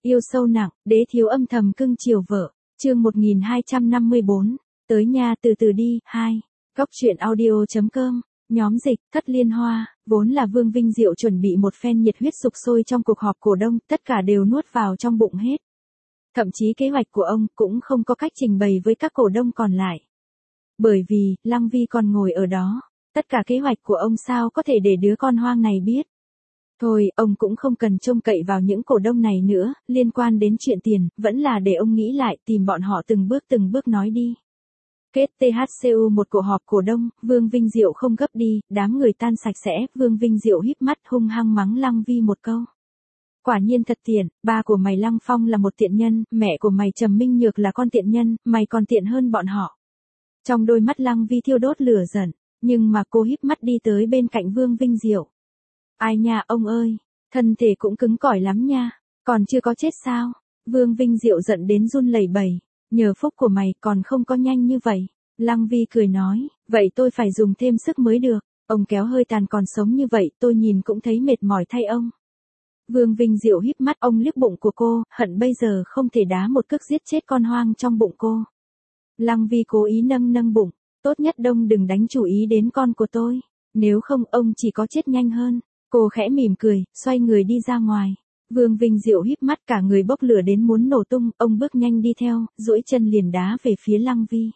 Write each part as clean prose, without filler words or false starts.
Yêu sâu nặng, đế thiếu âm thầm cưng chiều vợ. Chương 1254. Tới nhà từ từ đi. 2. Góc truyện audio.com. Nhóm dịch, Thất Liên Hoa, vốn là Vương Vinh Diệu chuẩn bị một phen nhiệt huyết sục sôi trong cuộc họp cổ đông, tất cả đều nuốt vào trong bụng hết. Thậm chí kế hoạch của ông cũng không có cách trình bày với các cổ đông còn lại. Bởi vì, Lăng Vi còn ngồi ở đó, tất cả kế hoạch của ông sao có thể để đứa con hoang này biết. Thôi, ông cũng không cần trông cậy vào những cổ đông này nữa, liên quan đến chuyện tiền, vẫn là để ông nghĩ lại, tìm bọn họ từng bước nói đi. Kết THCU một cuộc họp cổ đông, Vương Vinh Diệu không gấp đi, đám người tan sạch sẽ, Vương Vinh Diệu híp mắt hung hăng mắng Lăng Vi một câu. Quả nhiên thật tiện, ba của mày Lăng Phong là một tiện nhân, mẹ của mày Trầm Minh Nhược là con tiện nhân, mày còn tiện hơn bọn họ. Trong đôi mắt Lăng Vi thiêu đốt lửa giận, nhưng mà cô híp mắt đi tới bên cạnh Vương Vinh Diệu. Ai nha ông ơi, thân thể cũng cứng cỏi lắm nha, còn chưa có chết sao? Vương Vinh Diệu giận đến run lẩy bẩy, nhờ phúc của mày còn không có nhanh như vậy. Lăng Vi cười nói, vậy tôi phải dùng thêm sức mới được, ông kéo hơi tàn còn sống như vậy tôi nhìn cũng thấy mệt mỏi thay ông. Vương Vinh Diệu híp mắt ông liếc bụng của cô, hận bây giờ không thể đá một cước giết chết con hoang trong bụng cô. Lăng Vi cố ý nâng bụng, tốt nhất đông đừng đánh chú ý đến con của tôi, nếu không ông chỉ có chết nhanh hơn. Cô khẽ mỉm cười, xoay người đi ra ngoài. Vương Vinh Diệu híp mắt cả người bốc lửa đến muốn nổ tung, ông bước nhanh đi theo, duỗi chân liền đá về phía Lăng Vi.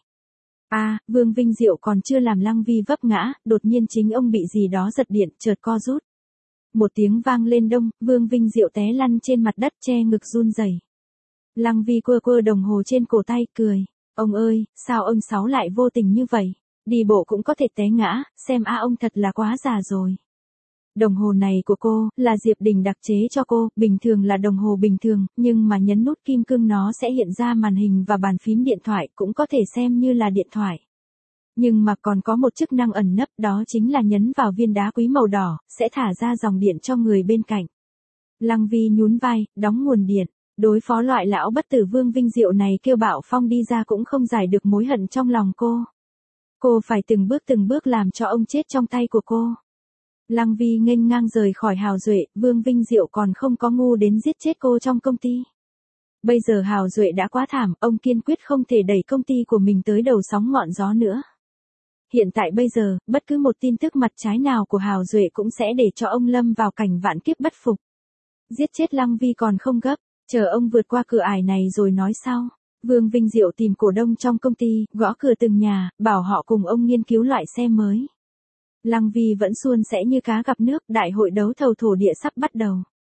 Vương Vinh Diệu còn chưa làm Lăng Vi vấp ngã, đột nhiên chính ông bị gì đó giật điện, chợt co rút. Một tiếng vang lên đông, Vương Vinh Diệu té lăn trên mặt đất che ngực run rẩy. Lăng Vi quơ đồng hồ trên cổ tay, cười. Ông ơi, sao ông Sáu lại vô tình như vậy? Đi bộ cũng có thể té ngã, xem ông thật là quá già rồi. Đồng hồ này của cô, là Diệp Đình đặc chế cho cô, bình thường là đồng hồ bình thường, nhưng mà nhấn nút kim cương nó sẽ hiện ra màn hình và bàn phím điện thoại, cũng có thể xem như là điện thoại. Nhưng mà còn có một chức năng ẩn nấp, đó chính là nhấn vào viên đá quý màu đỏ, sẽ thả ra dòng điện cho người bên cạnh. Lăng Vi nhún vai, đóng nguồn điện, đối phó loại lão bất tử Vương Vinh Diệu này kêu bạo phong đi ra cũng không giải được mối hận trong lòng cô. Cô phải từng bước làm cho ông chết trong tay của cô. Lăng Vi nghênh ngang rời khỏi Hào Duệ, Vương Vinh Diệu còn không có ngu đến giết chết cô trong công ty. Bây giờ Hào Duệ đã quá thảm, ông kiên quyết không thể đẩy công ty của mình tới đầu sóng ngọn gió nữa. Hiện tại bây giờ, bất cứ một tin tức mặt trái nào của Hào Duệ cũng sẽ để cho ông lâm vào cảnh vạn kiếp bất phục. Giết chết Lăng Vi còn không gấp, chờ ông vượt qua cửa ải này rồi nói sau. Vương Vinh Diệu tìm cổ đông trong công ty, gõ cửa từng nhà, bảo họ cùng ông nghiên cứu loại xe mới. Lăng Vi vẫn suôn sẻ như cá gặp nước, đại hội đấu thầu thổ địa sắp bắt đầu.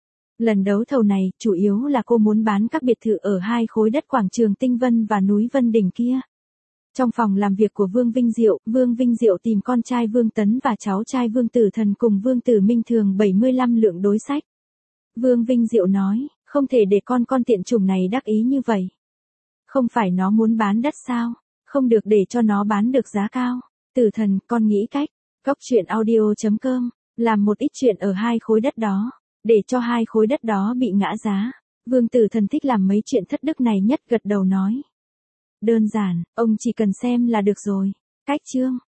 Lần đấu thầu này, chủ yếu là cô muốn bán các biệt thự ở hai khối đất quảng trường Tinh Vân và núi Vân Đỉnh kia. Trong phòng làm việc của Vương Vinh Diệu tìm con trai Vương Tấn và cháu trai Vương Tử Thần cùng Vương Tử Minh Thường 75 lượng đối sách. Vương Vinh Diệu nói, không thể để con tiện chủng này đắc ý như vậy. Không phải nó muốn bán đất sao, không được để cho nó bán được giá cao. Tử Thần, con nghĩ cách. Góc truyện audio.com, làm một ít chuyện ở hai khối đất đó, để cho hai khối đất đó bị ngã giá. Vương Tử Thần thích làm mấy chuyện thất đức này nhất, gật đầu nói. Đơn giản, ông chỉ cần xem là được rồi. Cách chương.